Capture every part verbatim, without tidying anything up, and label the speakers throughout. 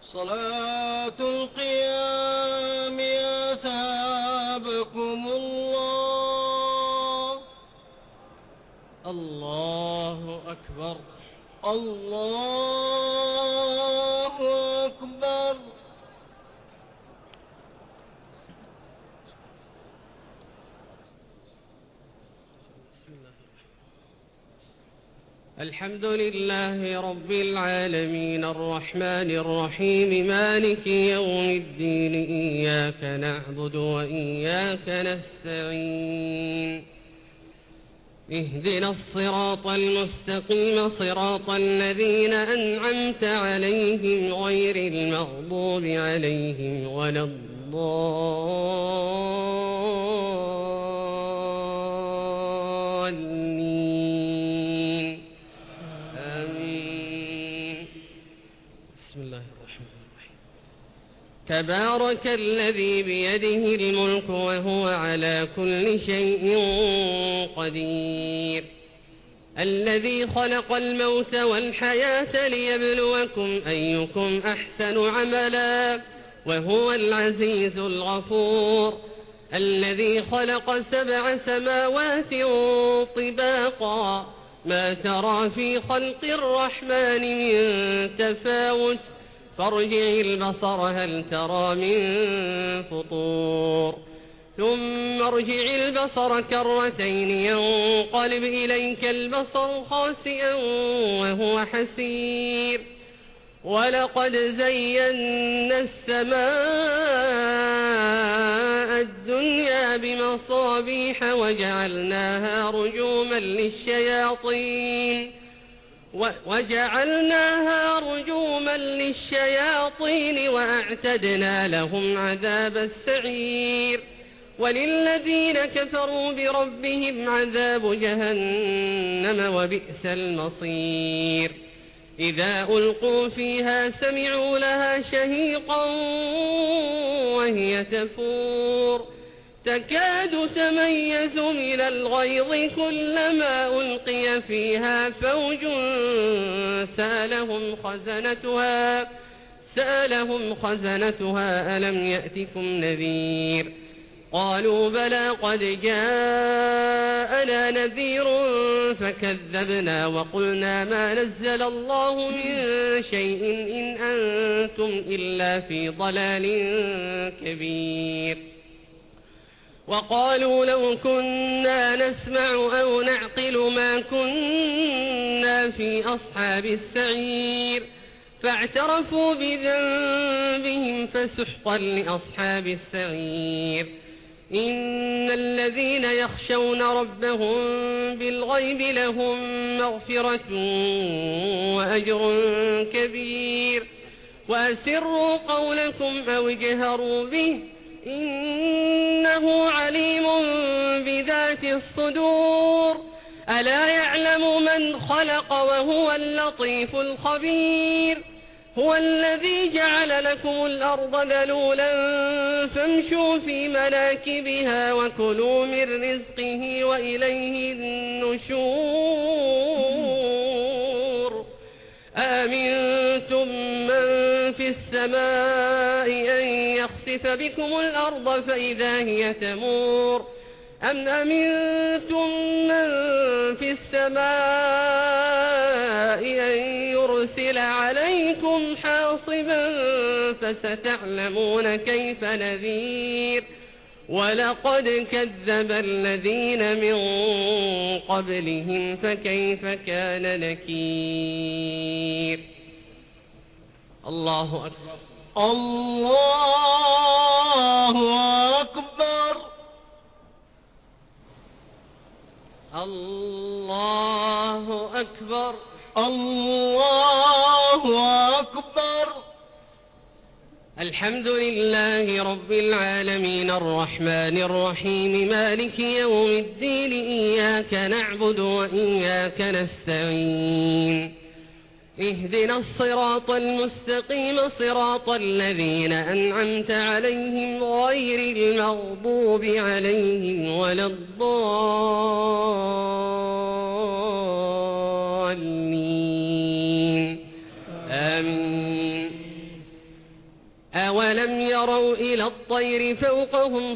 Speaker 1: صلاة القيام أثابكم الله.
Speaker 2: الله أكبر.
Speaker 1: الله أكبر.
Speaker 2: الحمد لله رب العالمين الرحمن الرحيم مالك يوم الدين إياك نعبد وإياك نستعين اهدنا الصراط المستقيم صراط الذين أنعمت عليهم غير المغضوب عليهم ولا الضالين آمين. بسم الله الرحمن الرحيم. تبارك الذي بيده الملك وهو على كل شيء قدير الذي خلق الموت والحياة ليبلوكم أيكم أحسن عملا وهو العزيز الغفور الذي خلق سبع سماوات طباقا ما ترى في خلق الرحمن من تفاوت فارجع البصر هل ترى من فطور ثم ارجع البصر كرتين ينقلب إليك البصر خاسئا وهو حسير ولقد زينا السماء الدنيا بمصابيح وجعلناها رجوما للشياطين وجعلناها رجوما للشياطين وأعتدنا لهم عذاب السعير وللذين كفروا بربهم عذاب جهنم وبئس المصير إذا ألقوا فيها سمعوا لها شهيقا وهي تفور تكاد تميز من الغيظ كلما ألقي فيها فوج سألهم خزنتها سألهم خزنتها ألم يأتكم نذير قالوا بلى قد جاءنا نذير فكذبنا وقلنا ما نزل الله من شيء إن أنتم إلا في ضلال كبير وقالوا لو كنا نسمع أو نعقل ما كنا في أصحاب السعير فاعترفوا بذنبهم فسحقا لأصحاب السعير إن الذين يخشون ربهم بالغيب لهم مغفرة وأجر كبير وأسروا قولكم أو اجهروا به إنه عليم بذات الصدور ألا يعلم من خلق وهو اللطيف الخبير هو الذي جعل لكم الأرض ذلولا فامشوا في مناكبها وكلوا من رزقه وإليه النشور آمنتم من في السماء أن يخسف بكم الأرض فإذا هي تمور أم أمنتم من في السماء أن يرسل عليكم حاصبا فستعلمون كيف نذير ولقد كذب الذين من قبلهم فكيف كان نكير. الله أكبر.
Speaker 1: الله أكبر.
Speaker 2: الله أكبر.
Speaker 1: الله أكبر.
Speaker 2: الحمد لله رب العالمين الرحمن الرحيم مالك يوم الدين إياك نعبد وإياك نستعين اهدنا الصراط المستقيم صراط الذين أنعمت عليهم غير المغضوب عليهم ولا الضالين آمين. يروا إلى الطير فوقهم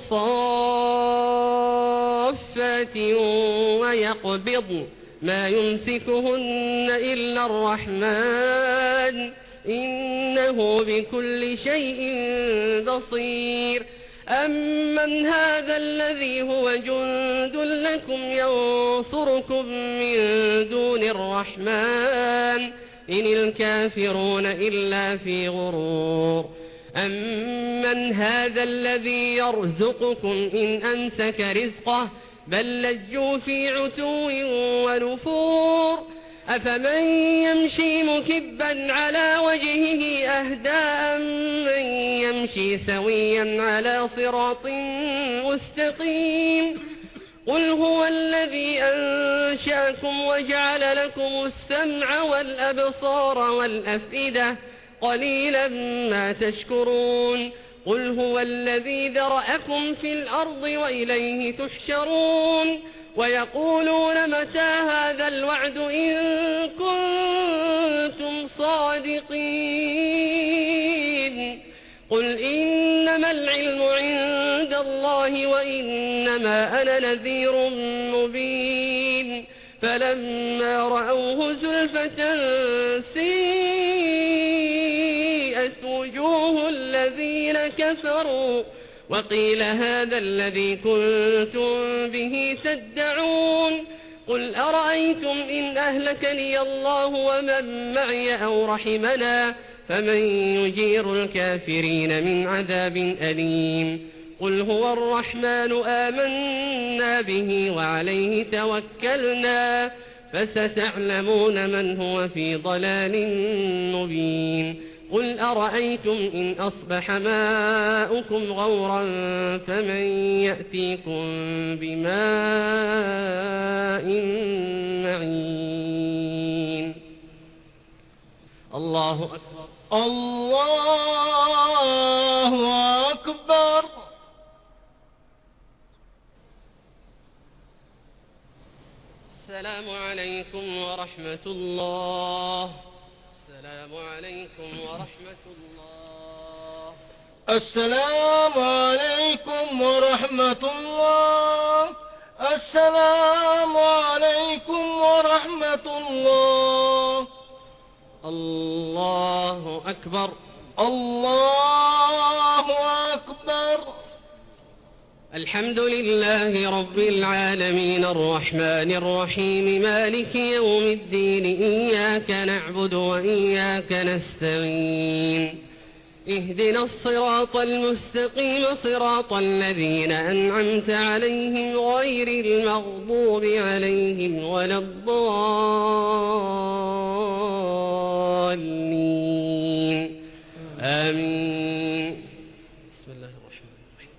Speaker 2: صافات ويقبضن ما يمسكهن إلا الرحمن إنه بكل شيء بصير أمن هذا الذي هو جند لكم ينصركم من دون الرحمن إن الكافرون إلا في غرور أمن هذا الذي يرزقكم إن أمسك رزقه بل لجوا في عتو ونفور أفمن يمشي مكبا على وجهه أهدى من يمشي سويا على صراط مستقيم قل هو الذي أنشأكم وجعل لكم السمع والأبصار والأفئدة قليلا ما تشكرون قل هو الذي ذرأكم في الأرض وإليه تحشرون ويقولون متى هذا الوعد إن كنتم صادقين قل إنما العلم عند الله وإنما أنا نذير مبين فلما رأوه زلفة سيئت وجوه الذين كفروا وقيل هذا الذي كنتم به تدعون قل أرأيتم إن أهلكني الله ومن معي أو رحمنا فمن يجير الكافرين من عذاب أليم قل هو الرحمن آمنا به وعليه توكلنا فستعلمون من هو في ضلال مبين قل أرأيتم إن أصبح ماؤكم غورا فمن يأتيكم بماء معين الله أكبر
Speaker 1: الله أكبر
Speaker 2: السلام عليكم ورحمة الله السلام عليكم ورحمة الله
Speaker 1: السلام عليكم ورحمة الله السلام عليكم ورحمة الله
Speaker 2: الله أكبر
Speaker 1: الله أكبر
Speaker 2: الحمد لله رب العالمين الرحمن الرحيم مالك يوم الدين إياك نعبد وإياك نستعين اهدنا الصراط المستقيم صراط الذين أنعمت عليهم غير المغضوب عليهم ولا الضالين آمين بسم الله الرحمن الرحيم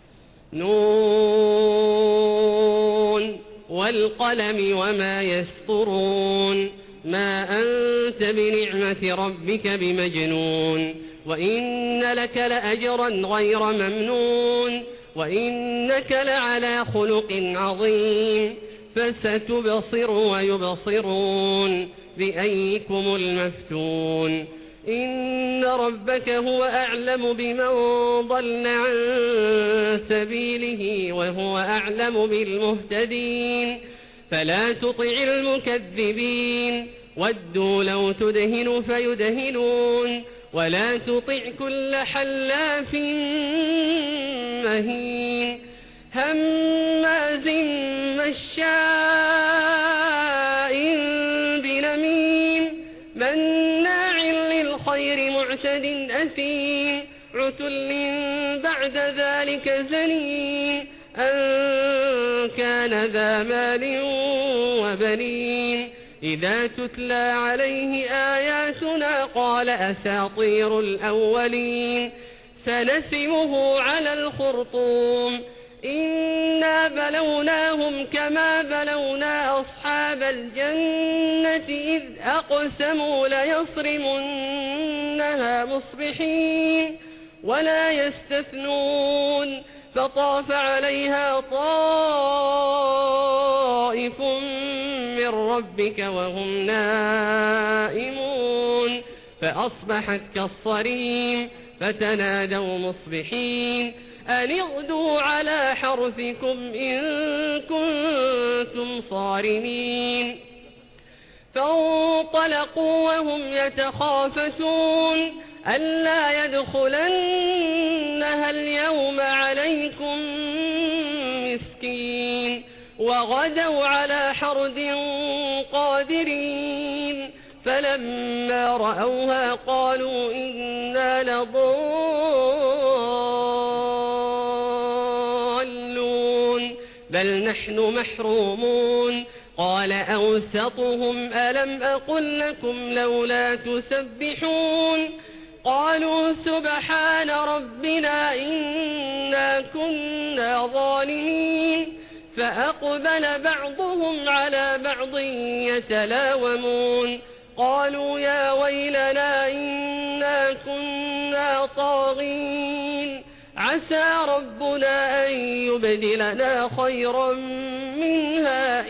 Speaker 2: نون والقلم وما يسطرون ما أنت بنعمة ربك بمجنون وإن لك لأجرا غير ممنون وإنك لعلى خلق عظيم فستبصر ويبصرون بأيكم المفتون إن ربك هو أعلم بمن ضل عن سبيله وهو أعلم بالمهتدين فلا تطع المكذبين ودوا لو تدهن فيدهنون ولا تطع كل حلاف مهين هماز مشاء بنميم مناع للخير معتد أثيم عتل بعد ذلك زنيم أن كان ذا مال وبنين إذا تتلى عليه آياتنا قال أساطير الأولين سنسمه على الخرطوم إنا بلوناهم كما بلونا أصحاب الجنة إذ أقسموا ليصرمنها مصبحين ولا يستثنون فطاف عليها طائف من ربك وهم نائمون فأصبحت كالصريم فتنادوا مصبحين أن اغدوا على حرثكم إن كنتم صارمين فانطلقوا وهم يتخافتون ألا يدخلنها اليوم عليكم مسكين وغدوا على حرد قادرين فلما رأوها قالوا إنا لضالون بل نحن محرومون قال أوسطهم ألم أقل لكم لولا تسبحون قالوا سبحان ربنا إنا كنا ظالمين فأقبل بعضهم على بعض يتلاومون قالوا يا ويلنا إنا كنا طاغين عسى ربنا أن يبدلنا خيرا منها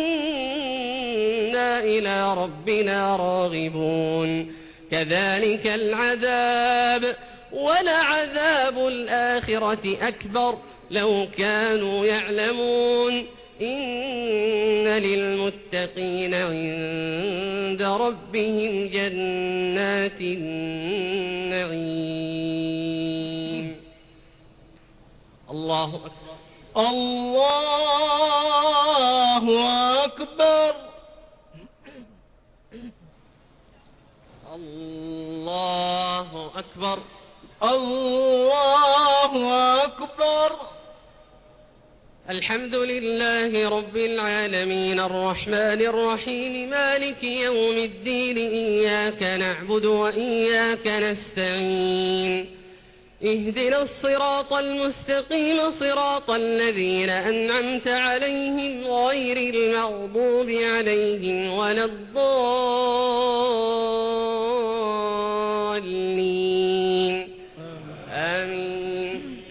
Speaker 2: إنا إلى ربنا راغبون كذلك العذاب ولعذاب الآخرة أكبر لو كانوا يعلمون إن للمتقين عند ربهم جنات النعيم الله أكبر
Speaker 1: الله أكبر
Speaker 2: الله أكبر
Speaker 1: الله أكبر
Speaker 2: الحمد لله رب العالمين الرحمن الرحيم مالك يوم الدين إياك نعبد وإياك نستعين اهدنا الصراط المستقيم صراط الذين أنعمت عليهم غير المغضوب عليهم ولا الضالين آمين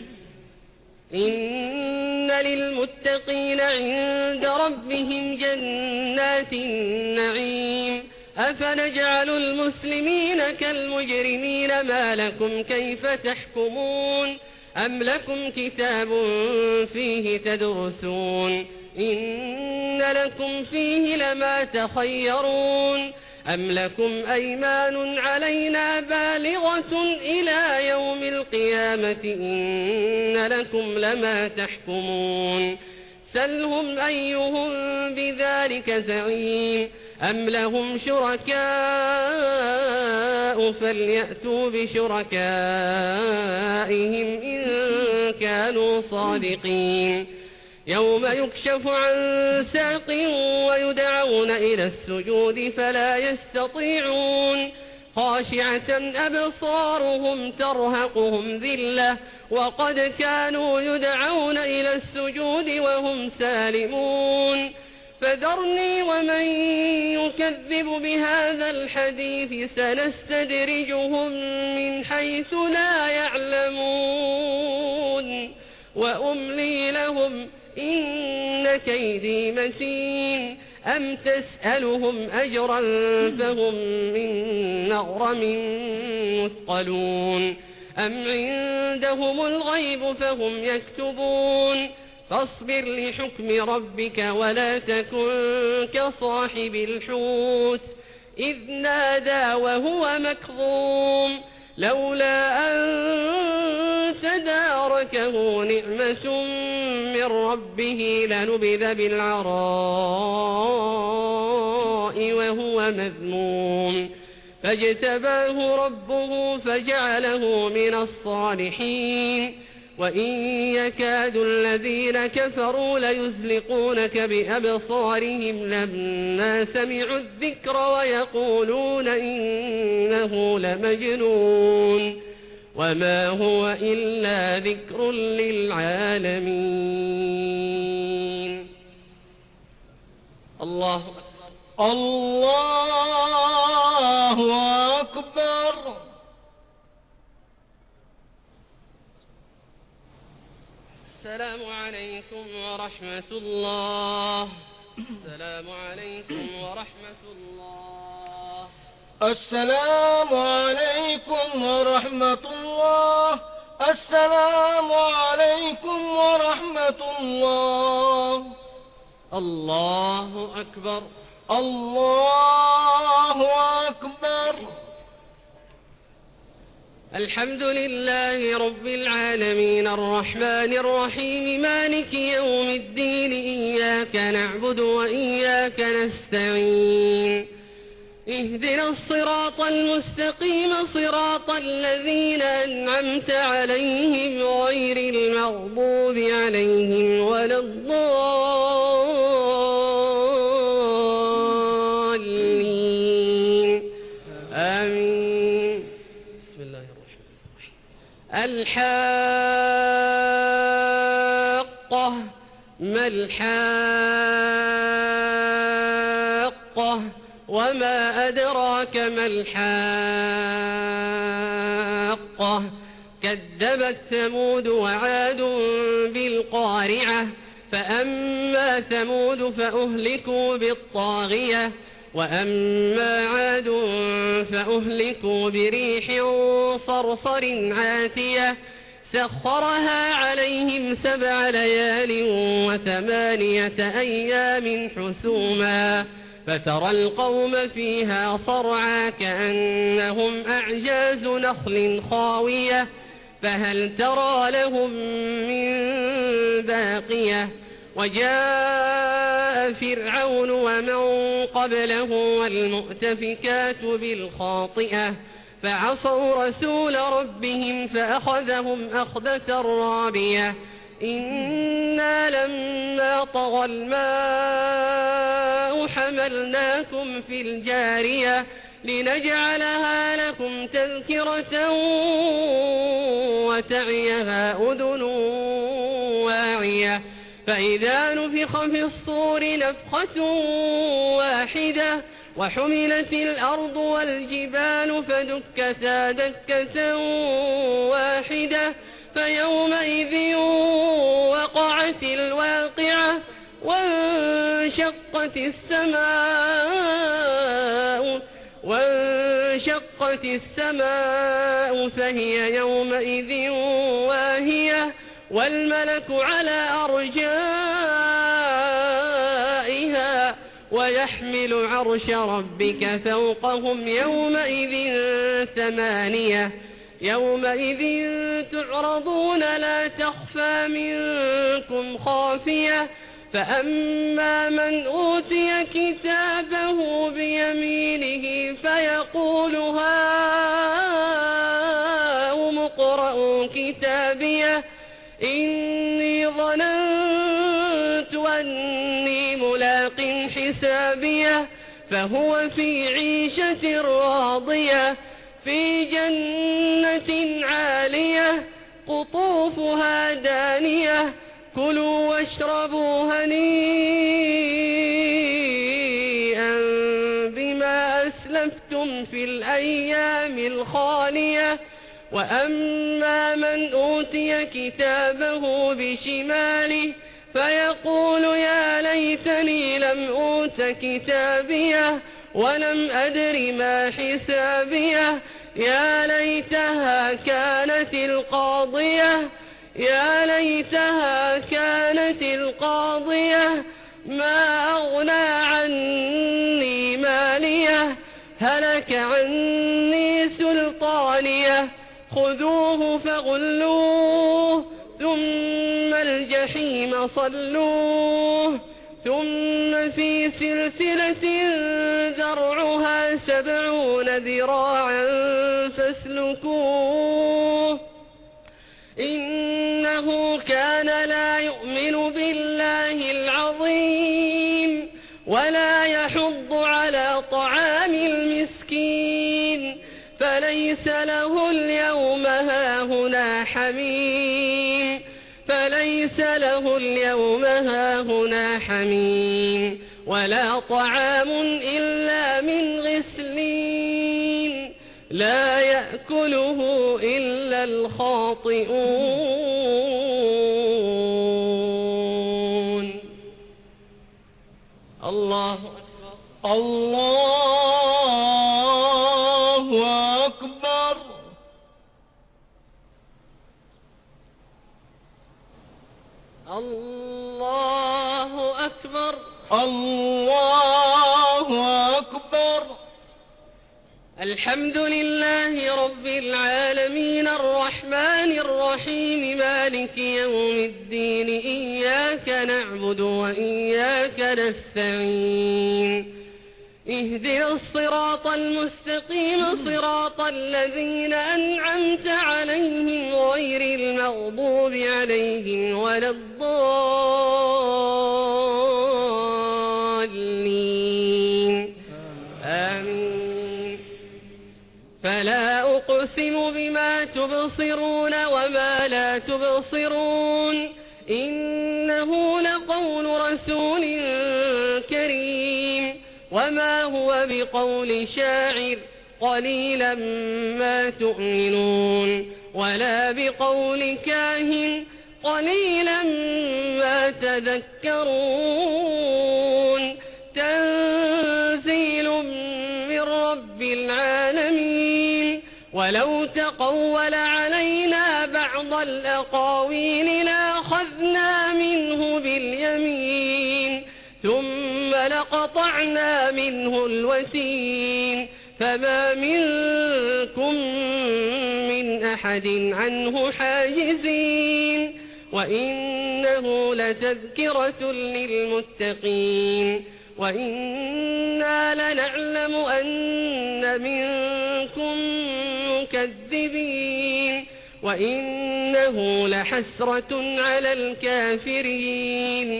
Speaker 2: إن للمتقين عند ربهم جنات النعيم أفنجعل المسلمين كالمجرمين ما لكم كيف تحكمون أم لكم كتاب فيه تدرسون إن لكم فيه لما تخيرون أم لكم أيمان علينا بالغة إلى يوم القيامة إن لكم لما تحكمون سلهم أيهم بذلك زعيم أم لهم شركاء فليأتوا بشركائهم إن كانوا صادقين يوم يكشف عن ساق ويدعون إلى السجود فلا يستطيعون خاشعة أبصارهم ترهقهم ذلة وقد كانوا يدعون إلى السجود وهم سالمون فذرني ومن يكذب بهذا الحديث سنستدرجهم من حيث لا يعلمون وأملي لهم إن كيدي متين أم تسألهم أجرا فهم من مغرم مثقلون أم عندهم الغيب فهم يكتبون فاصبر لحكم ربك ولا تكن كصاحب الحوت إذ نادى وهو مكظوم لولا أن تداركه نعمة من ربه لنبذ بالعراء وهو مذموم فاجتباه ربه فجعله من الصالحين وإن يكاد الذين كفروا ليزلقونك بأبصارهم لما سمعوا الذكر ويقولون إنه لمجنون وما هو إلا ذكر للعالمين الله أكبر
Speaker 1: الله أكبر
Speaker 2: السلام عليكم ورحمة الله السلام عليكم ورحمة الله
Speaker 1: السلام عليكم ورحمة الله. السلام عليكم ورحمة الله.
Speaker 2: الله أكبر.
Speaker 1: الله أكبر.
Speaker 2: الحمد لله رب العالمين الرحمن الرحيم مالك يوم الدين إياك نعبد وإياك نستعين اهدنا الصراط المستقيم صراط الذين أنعمت عليهم غير المغضوب عليهم ولا الضالين آمين. بسم الله الرحمن الرحيم. الحاقة ما الحاقة وما أدراك ما الحاقة كذبت ثمود وعاد بالقارعة فأما ثمود فأهلكوا بالطاغية وأما عاد فأهلكوا بريح صرصر عاتية سخرها عليهم سبع ليال وثمانية أيام حسوما فترى القوم فيها صرعى كأنهم أعجاز نخل خاوية فهل ترى لهم من باقية وجاء فرعون ومن قبله والمؤتفكات بالخاطئة فعصوا رسول ربهم فأخذهم أخذة رابية إنا لما طغى الماء حملناكم في الجارية لنجعلها لكم تذكرة وتعيها أذن واعية فإذا نفخ في الصور نفخة واحدة وحملت الأرض والجبال فدكتا دكة واحدة فيومئذ وقعت الواقعة وانشقت السماء وانشقت السماء فهي يومئذ واهية والملك على أرجائها ويحمل عرش ربك فوقهم يومئذ ثمانية يومئذ تعرضون لا تخفى منكم خافية فأما من أوتي كتابه بيمينه فيقول هاؤم اقرءوا كتابيه إني ظننت أني ملاق حسابيه فهو في عيشة راضية في جنة عالية قطوفها دانية كلوا واشربوا هنيئا بما أسلفتم في الأيام الخالية وأما من أوتي كتابه بشماله فيقول يا ليتني لم أوت كتابيه ولم أدر ما حسابيه يا ليتها كانت القاضية يا ليتها كانت القاضية ما أغنى عني ماليه هلك عني سلطانيه خذوه فغلوه ثم الجحيم صلوه ثم في سلسلة ذرعها سبعون ذراعا فاسلكوه إنه كان لا يؤمن بالله العظيم ولا يحض على طعام المسكين فليس له اليوم هاهنا حميم فليس له اليوم هاهنا حميم ولا طعام إلا من غسلين لا يأكله إلا الخاطئون. الله أكبر.
Speaker 1: الله
Speaker 2: الله أكبر.
Speaker 1: الله أكبر.
Speaker 2: الحمد لله رب العالمين الرحمن الرحيم مالك يوم الدين إياك نعبد وإياك نستعين اهدنا الصراط المستقيم صراط الذين أنعمت عليهم غير المغضوب عليهم ولا الضالين آمين. فلا أقسم بما تبصرون وما لا تبصرون إنه لقول رسول كريم وما هو بقول شاعر قليلا ما تؤمنون ولا بقول كاهن قليلا ما تذكرون تنزيل من رب العالمين. ولو تقول علينا بعض الأقاويل لأخذنا منه باليمين ثم لقطعنا منه الوتين فما منكم من أحد عنه حاجزين وإنه لتذكرة للمتقين وإنا لنعلم أن منكم مكذبين وإنه لحسرة على الكافرين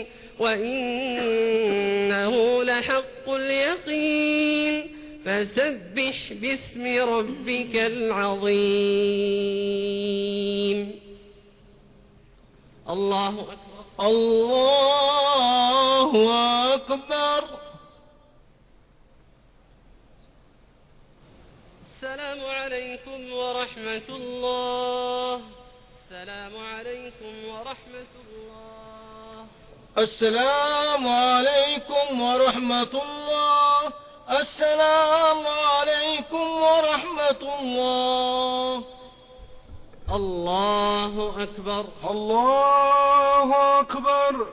Speaker 2: وإنه لحق اليقين فسبح باسم ربك العظيم. الله أكبر.
Speaker 1: الله أكبر.
Speaker 2: السلام عليكم ورحمة الله. السلام عليكم ورحمة الله.
Speaker 1: السلام عليكم ورحمة الله. السلام عليكم ورحمة الله.
Speaker 2: الله أكبر.
Speaker 1: الله أكبر.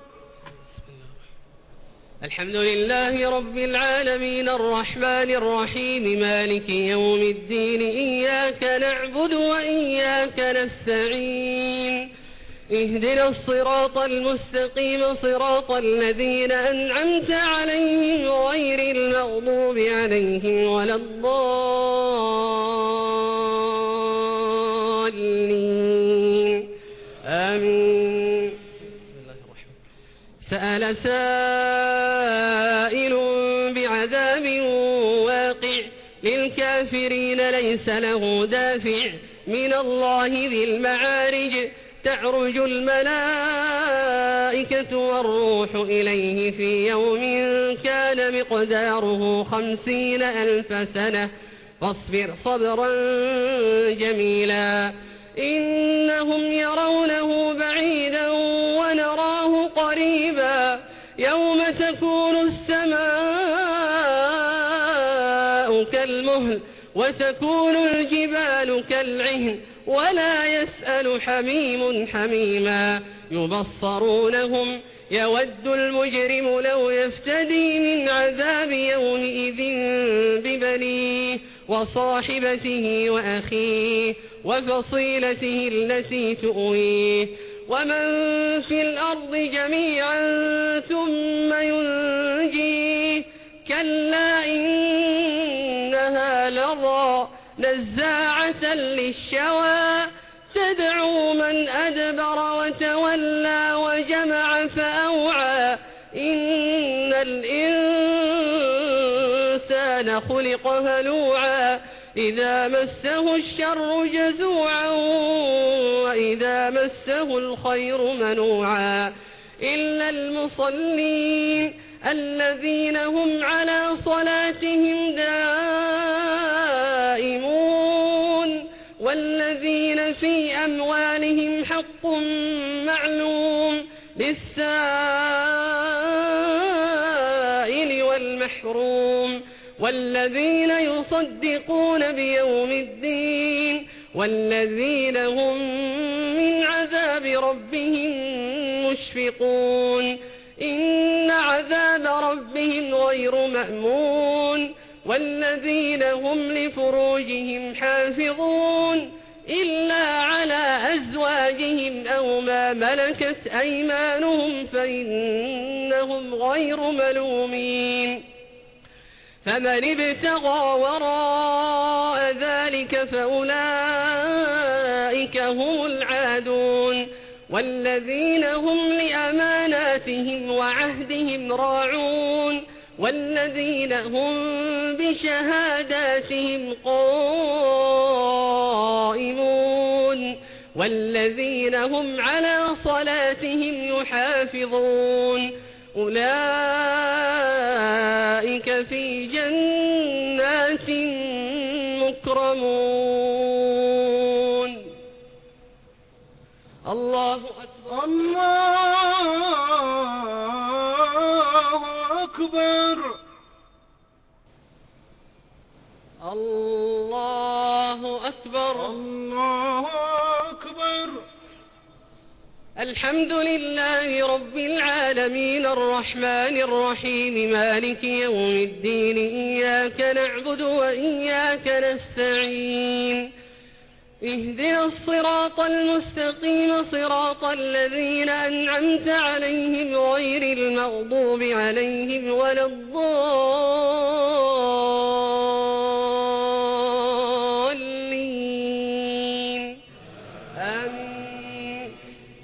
Speaker 2: الحمد لله رب العالمين الرحمن الرحيم مالك يوم الدين إياك نعبد وإياك نستعين اهدنا الصراط المستقيم صراط الذين أنعمت عليهم غير المغضوب عليهم ولا الضالين آمين. سأل سائل بعذاب واقع للكافرين ليس له دافع من الله ذي المعارج تعرج الملائكة والروح إليه في يوم كان مقداره خمسين ألف سنة فاصبر صبرا جميلا إنهم يرونه بعيدا ونراه قريبا يوم تكون السماء كالمهل وتكون الجبال كالعهن ولا يسأل حميم حميما يبصرونهم يود المجرم لو يفتدي من عذاب يومئذ ببنيه وصاحبته وأخيه وفصيلته التي تؤويه ومن في الأرض جميعا ثم ينجيه كلا إنها لظى نزاعة للشوى تدعو من أدبر وتولى وجمع فأوعى إن الإنسان خلق هلوعا إذا مسه الشر جزوعا وإذا مسه الخير منوعا إلا المصلين الذين هم على صلاتهم دائمون والذين في أموالهم حق معلوم للسائل والمحروم والذين يصدقون بيوم الدين والذين هم من عذاب ربهم مشفقون إن عذاب ربهم غير مأمون والذين هم لفروجهم حافظون إلا على أزواجهم أو ما ملكت أيمانهم فإنهم غير ملومين فمن ابتغى وراء ذلك فأولئك هم العادون والذين هم لأماناتهم وعهدهم راعون والذين هم بشهاداتهم قائمون والذين هم على صلاتهم يحافظون أولئك في جنات مكرمون الله أكبر
Speaker 1: الله أكبر
Speaker 2: الله أكبر
Speaker 1: الله أكبر
Speaker 2: الحمد لله رب العالمين الرحمن الرحيم مالك يوم الدين إياك نعبد وإياك نستعين اهدنا الصراط المستقيم صراط الذين أنعمت عليهم غير المغضوب عليهم ولا الضالين آمين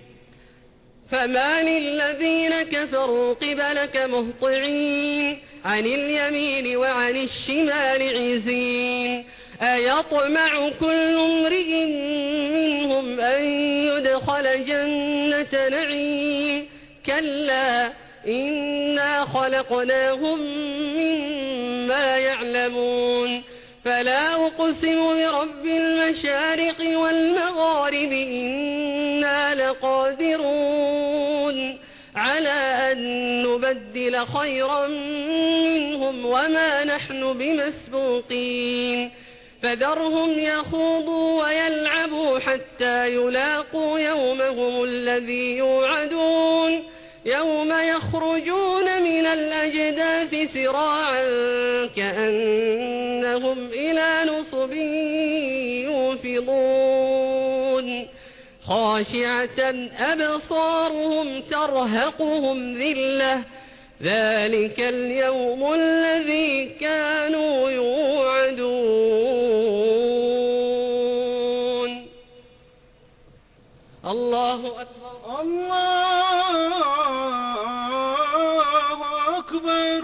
Speaker 2: فما للذين كفروا قبلك مهطعين عن اليمين وعن الشمال عزين أيطمع كل امرئ منهم أن يدخل جنة نعيم كلا إنا خلقناهم مما يعلمون فلا أقسم برب المشارق والمغارب إنا لقادرون على أن نبدل خيرا منهم وما نحن بمسبوقين فذرهم يخوضوا ويلعبوا حتى يلاقوا يومهم الذي يوعدون يوم يخرجون من الأجداث سراعا كأنهم إلى نصب يوفضون خاشعة أبصارهم ترهقهم ذلة ذلك اليوم الذي كانوا يوعدون الله أكبر
Speaker 1: الله أكبر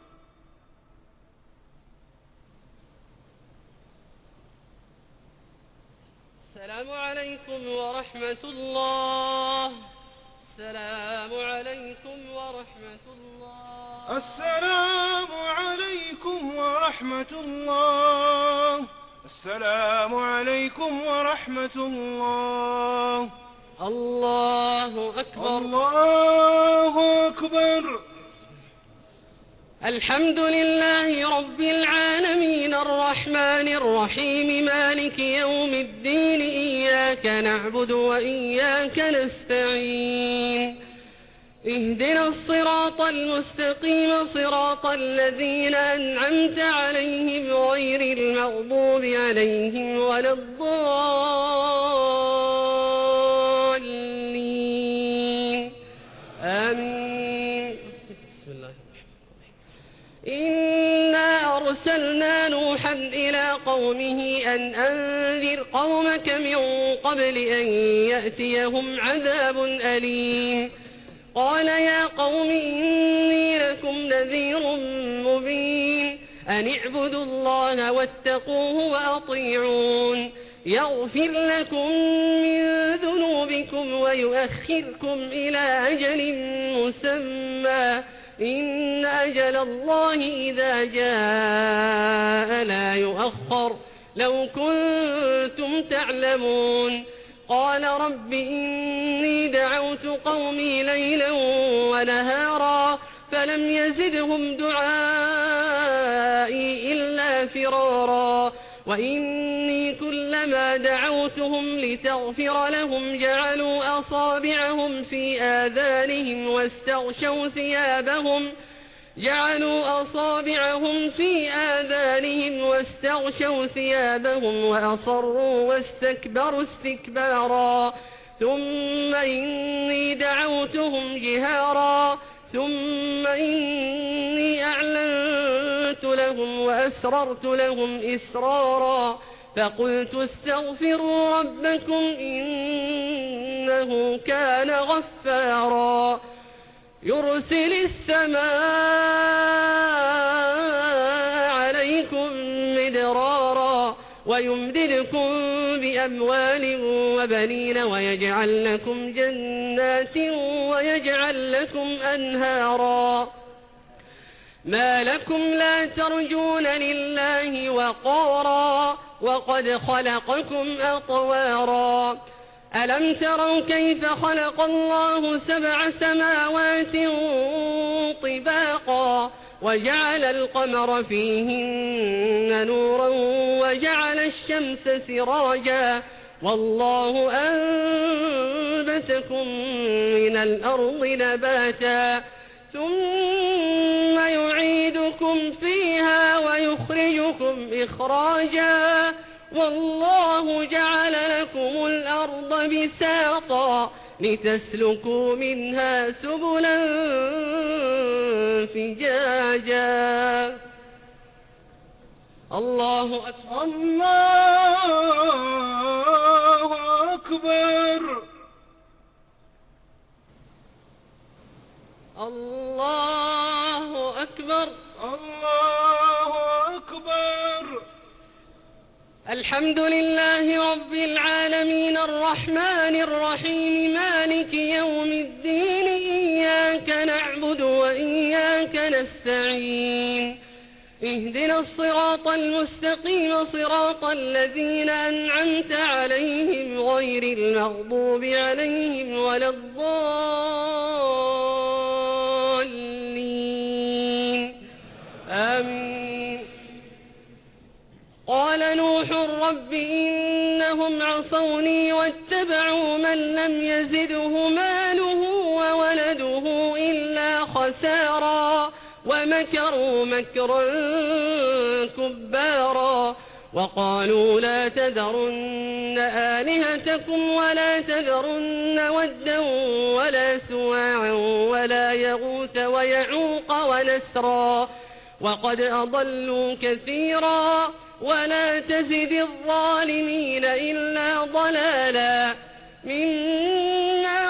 Speaker 2: السلام عليكم ورحمة الله السلام عليكم ورحمة الله
Speaker 1: السلام عليكم ورحمة الله السلام عليكم ورحمة الله
Speaker 2: الله أكبر
Speaker 1: الله أكبر
Speaker 2: الحمد لله رب العالمين الرحمن الرحيم مالك يوم الدين إياك نعبد وإياك نستعين اهدنا الصراط المستقيم صراط الذين أنعمت عليهم غير المغضوب عليهم ولا الضالين آمين بسم الله إنا أرسلنا نوحا إلى قومه أن أنذر قومك من قبل أن يأتيهم عذاب أليم قال يا قوم إني لكم نذير مبين أن اعبدوا الله واتقوه وأطيعون يغفر لكم من ذنوبكم ويؤخركم إلى أجل مسمى إن أجل الله إذا جاء لا يؤخر لو كنتم تعلمون قال رب إني دعوت قومي ليلا ونهارا فلم يزدهم دعائي إلا فرارا وإني كلما دعوتهم لتغفر لهم جعلوا أصابعهم في آذانهم واستغشوا ثيابهم جعلوا أصابعهم في آذانهم واستغشوا ثيابهم وأصروا واستكبروا استكبارا ثم إني دعوتهم جهارا ثم إني أعلنت لهم وأسررت لهم إسرارا فقلت استغفروا ربكم إنه كان غفارا يرسل السماء عليكم مدرارا ويمددكم بأموال وبنين ويجعل لكم جنات ويجعل لكم أنهارا ما لكم لا ترجون لله وقارا وقد خلقكم أطوارا ألم تروا كيف خلق الله سبع سماوات طباقا وجعل القمر فيهن نورا وجعل الشمس سراجا والله أنبتكم من الأرض نباتا ثم يعيدكم فيها ويخرجكم إخراجا والله جعل لكم الأرض بساطا لتسلكوا منها سبلا فجاجا الله أكبر
Speaker 1: الله أكبر
Speaker 2: الله أكبر
Speaker 1: الله أكبر
Speaker 2: الحمد لله رب العالمين الرحمن الرحيم مالك يوم الدين إياك نعبد وإياك نستعين اهدنا الصراط المستقيم صراط الذين أنعمت عليهم غير المغضوب عليهم ولا الضالين آمين قال نوح رب إنهم عصوني واتبعوا من لم يزده ماله وولده إلا خسارا ومكروا مكرا كبارا وقالوا لا تذرن آلهتكم ولا تذرن ودا ولا سواعا ولا يغوث ويعوق ونسرا وقد أضلوا كثيرا ولا تزد الظالمين إلا ضلالا مما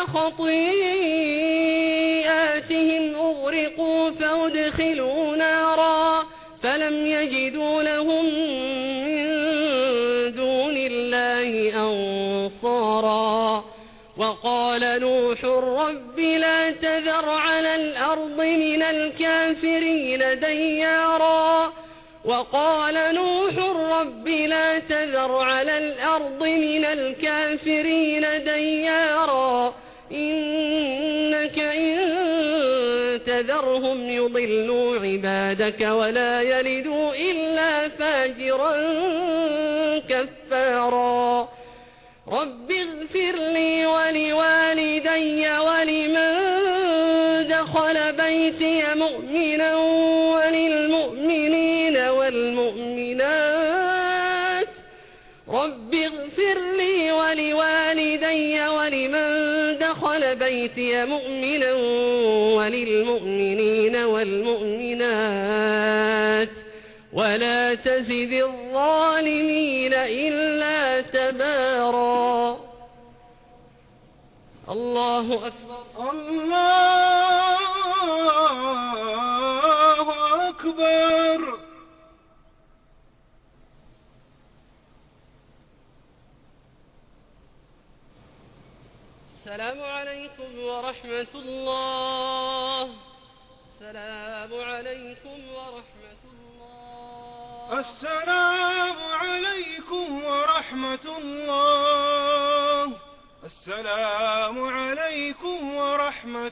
Speaker 2: خطيئاتهم أغرقوا فأدخلوا نارا فلم يجدوا لهم من دون الله أنصارا وقال نوح رب لا تذر على الأرض من الكافرين ديارا وقال نوح رب لا تذر على الأرض من الكافرين ديارا إنك إن تذرهم يضلوا عبادك ولا يلدوا إلا فاجرا كفارا رب اغفر لي ولوالدي ولمن دخل بيتي مؤمنا وللمؤمنين والمؤمنات رب اغفر لي ولوالدي ولمن دخل بيتي مؤمنا وللمؤمنين والمؤمنات ولا تزد الظالمين إلا تبارا الله أكبر
Speaker 1: الله أكبر
Speaker 2: السلام عليكم ورحمة الله السلام عليكم ورحمة الله
Speaker 1: السلام عليكم ورحمة الله السلام عليكم ورحمة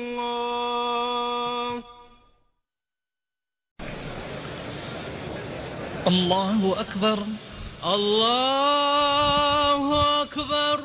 Speaker 1: الله
Speaker 3: الله أكبر
Speaker 1: الله أكبر.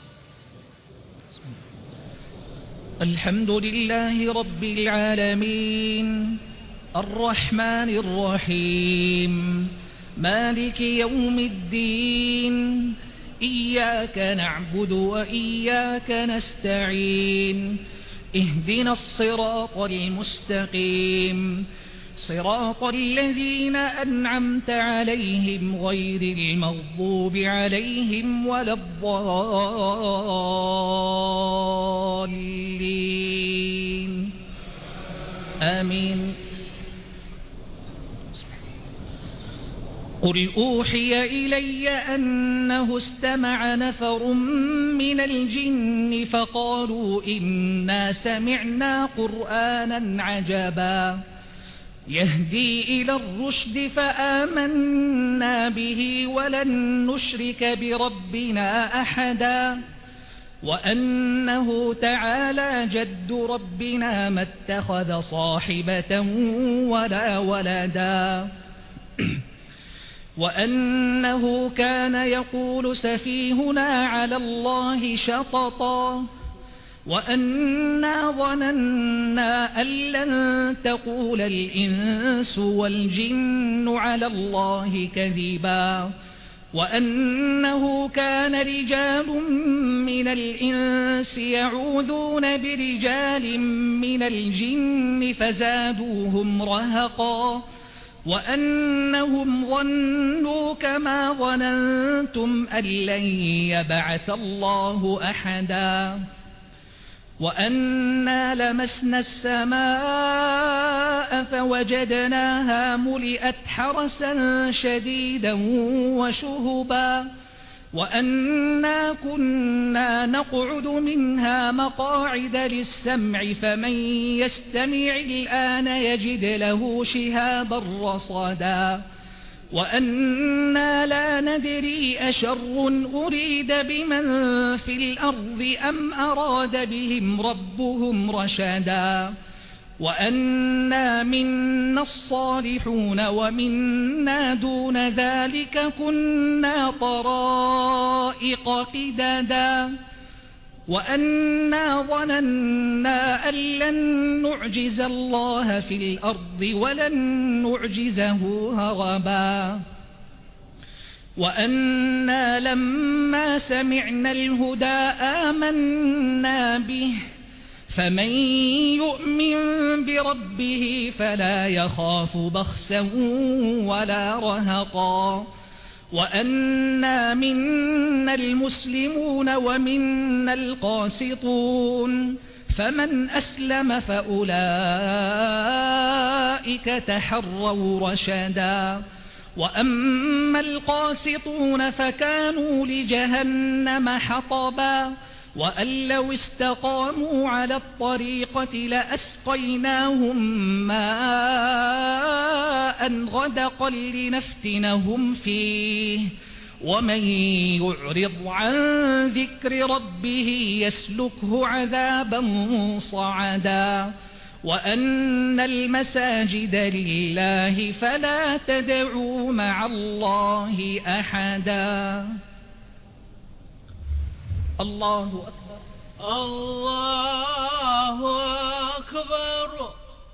Speaker 3: الحمد لله رب العالمين الرحمن الرحيم مالك يوم الدين إياك نعبد وإياك نستعين اهدنا الصراط المستقيم صراط الذين أنعمت عليهم غير المغضوب عليهم ولا الضالين آمين. قل أوحي إلي أنه استمع نفر من الجن فقالوا إنا سمعنا قرآنا عجبا يهدي إلى الرشد فآمنا به ولن نشرك بربنا أحدا وأنه تعالى جد ربنا ما اتخذ صاحبة ولا ولدا وأنه كان يقول سفيهنا على الله شططا وأنا ظننا أن لن تقول الإنس والجن على الله كذبا وأنه كان رجال من الإنس يعوذون برجال من الجن فزادوهم رهقا وأنهم ظنوا كما ظننتم أن لن يبعث الله أحدا وأنا لمسنا السماء فوجدناها ملئت حرسا شديدا وشهبا وأنا كنا نقعد منها مقاعد للسمع فمن يستمع الآن يجد له شهابا رصدا وأنا لا ندري أشر أريد بمن في الأرض أم أراد بهم ربهم رشدا وأنا منا الصالحون ومنا دون ذلك كنا طرائق قددا وأنا ظننا أن لن نعجز الله في الأرض ولن نعجزه هربا وأنا لما سمعنا الهدى آمنا به فمن يؤمن بربه فلا يخاف بخسا ولا رهقا وأنا منا المسلمون ومنا القاسطون فمن أسلم فأولئك تحروا رشدا وأما القاسطون فكانوا لجهنم حطبا وأن لو استقاموا على الطريقة لأسقيناهم ماء غدقا لنفتنهم فيه ومن يعرض عن ذكر ربه يسلكه عذابا صعدا وأن المساجد لله فلا تدعوا مع الله أحدا. الله أكبر.
Speaker 1: الله أكبر.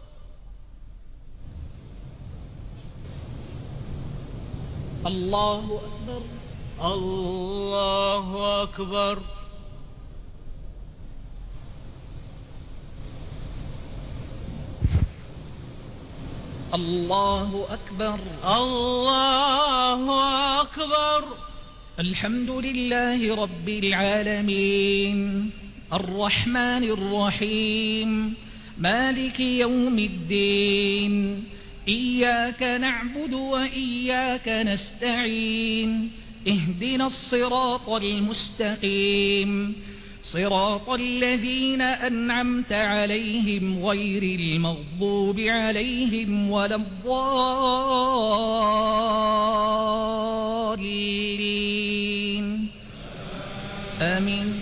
Speaker 3: الله أكبر.
Speaker 1: الله أكبر.
Speaker 3: الله أكبر.
Speaker 1: الله أكبر.
Speaker 3: الحمد لله رب العالمين الرحمن الرحيم مالك يوم الدين إياك نعبد وإياك نستعين اهدنا الصراط المستقيم صراط الذين أنعمت عليهم غير المغضوب عليهم ولا الضالين آمين.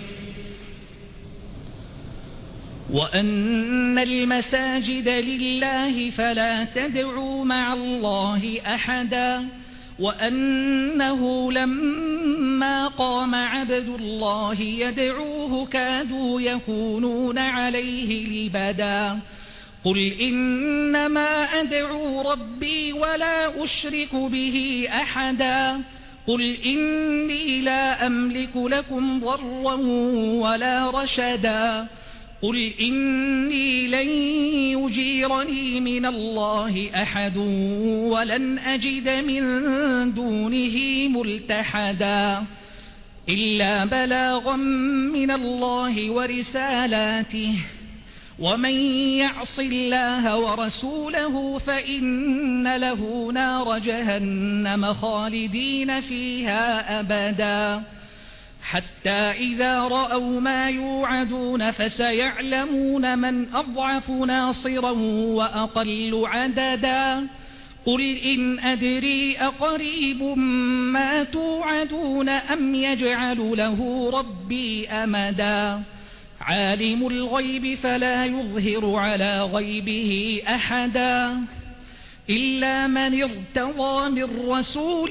Speaker 3: وأن المساجد لله فلا تدعوا مع الله أحدا وأنه لما قام عبد الله يدعوه كادوا يكونون عليه لبدا قل إنما أدعو ربي ولا أشرك به أحدا قل إني لا أملك لكم ضرا ولا رشدا قل إني لن يجيرني من الله أحد ولن أجد من دونه ملتحدا إلا بلاغا من الله ورسالاته ومن يعص الله ورسوله فإن له نار جهنم خالدين فيها أبدا حتى إذا رأوا ما يوعدون فسيعلمون من أضعف ناصرا وأقل عددا قل إن أدري أقريب ما توعدون أم يجعل له ربي أمدا عالم الغيب فلا يظهر على غيبه أحدا إلا من ارتضى من رسول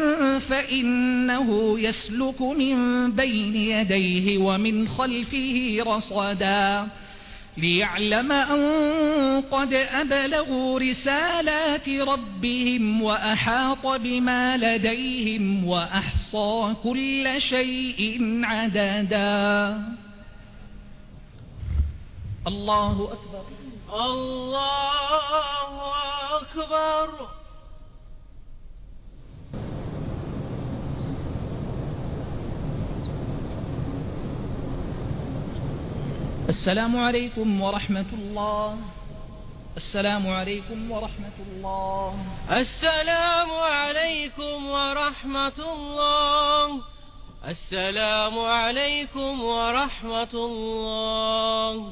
Speaker 3: فإنه يسلك من بين يديه ومن خلفه رصدا ليعلم أن قد أبلغوا رسالات ربهم وأحاط بما لديهم وأحصى كل شيء عددا. الله أكبر.
Speaker 1: الله أكبر.
Speaker 3: السلام عليكم ورحمة الله. السلام عليكم ورحمة الله.
Speaker 1: السلام عليكم ورحمة الله. السلام عليكم ورحمة الله.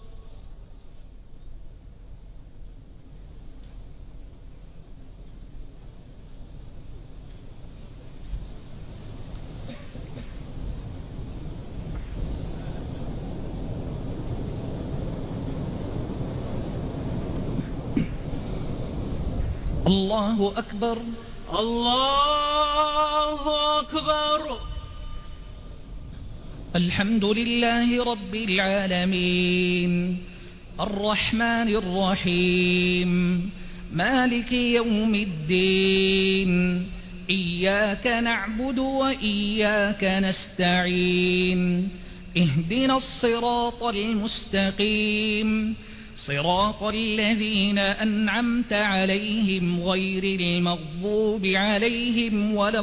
Speaker 3: الله أكبر.
Speaker 1: الله أكبر.
Speaker 3: الحمد لله رب العالمين الرحمن الرحيم مالك يوم الدين إياك نعبد وإياك نستعين اهدنا الصراط المستقيم صراط الذين أنعمت عليهم غير المغضوب عليهم ولا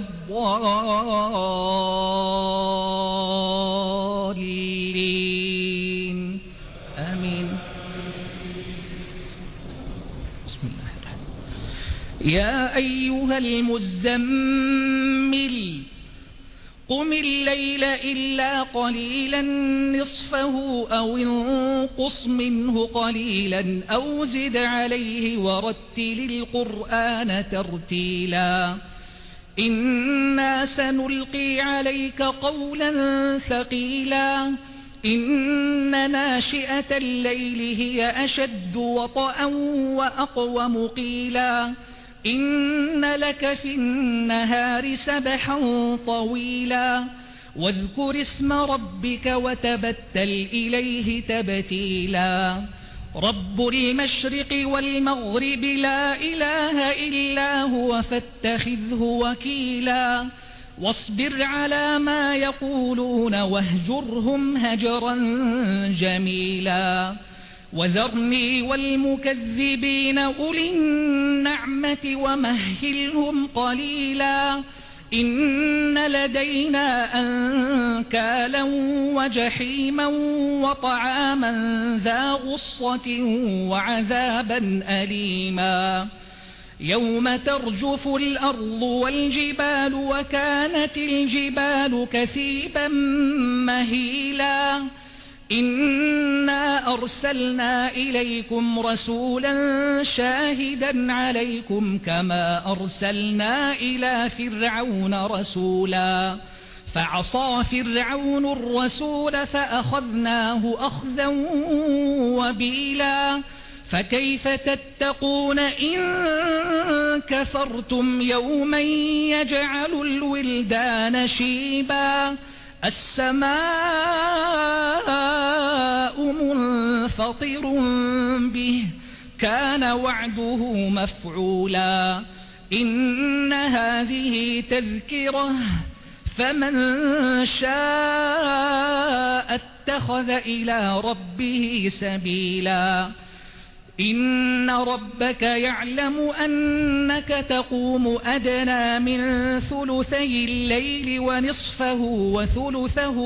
Speaker 3: الضالين آمين. بسم الله الرحمن الرحيم. يا أيها المزمل قم الليل إلا قليلا نصفه أو انقص منه قليلا أو زد عليه ورتل القرآن ترتيلا إنا سنلقي عليك قولا ثقيلا إن ناشئة الليل هي أشد وطئا وأقوم قيلا إن لك في النهار سبحا طويلا واذكر اسم ربك وتبتل إليه تبتيلا رب المشرق والمغرب لا إله إلا هو فاتخذه وكيلا واصبر على ما يقولون واهجرهم هجرا جميلا وذرني والمكذبين أولي النعمة ومهلهم قليلا إن لدينا أنكالا وجحيما وطعاما ذا غصة وعذابا أليما يوم ترجف الأرض والجبال وكانت الجبال كثيبا مهيلا إنا أرسلنا إليكم رسولا شاهدا عليكم كما أرسلنا إلى فرعون رسولا فعصى فرعون الرسول فأخذناه أخذا وبيلا فكيف تتقون إن كفرتم يوما يجعل الولدان شيبا السماء منفطر به كان وعده مفعولا إن هذه تذكرة فمن شاء اتخذ إلى ربه سبيلا إن ربك يعلم أنك تقوم أدنى من ثلثي الليل ونصفه وثلثه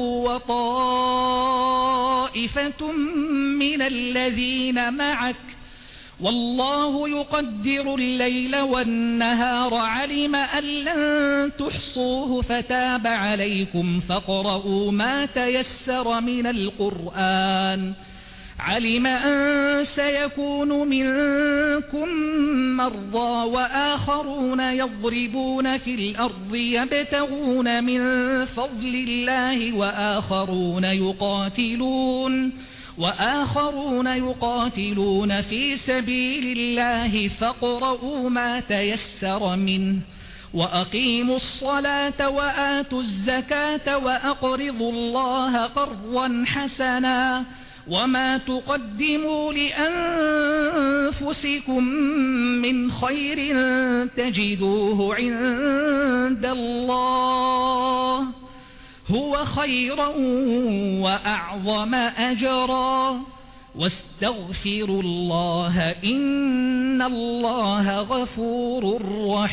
Speaker 3: وطائفة من الذين معك والله يقدر الليل والنهار علم أن لن تحصوه فتاب عليكم فاقرؤوا ما تيسر من القرآن علم أن سيكون منكم مرضى وآخرون يضربون في الأرض يبتغون من فضل الله وآخرون يقاتلون وآخرون يقاتلون في سبيل الله فاقرؤوا ما تيسر منه وأقيموا الصلاة وآتوا الزكاة وأقرضوا الله قرضا حسنا وما تقدموا لأنفسكم من خير تجدوه عند الله هو خيرا وأعظم أجرا واستغفروا الله إن الله غفور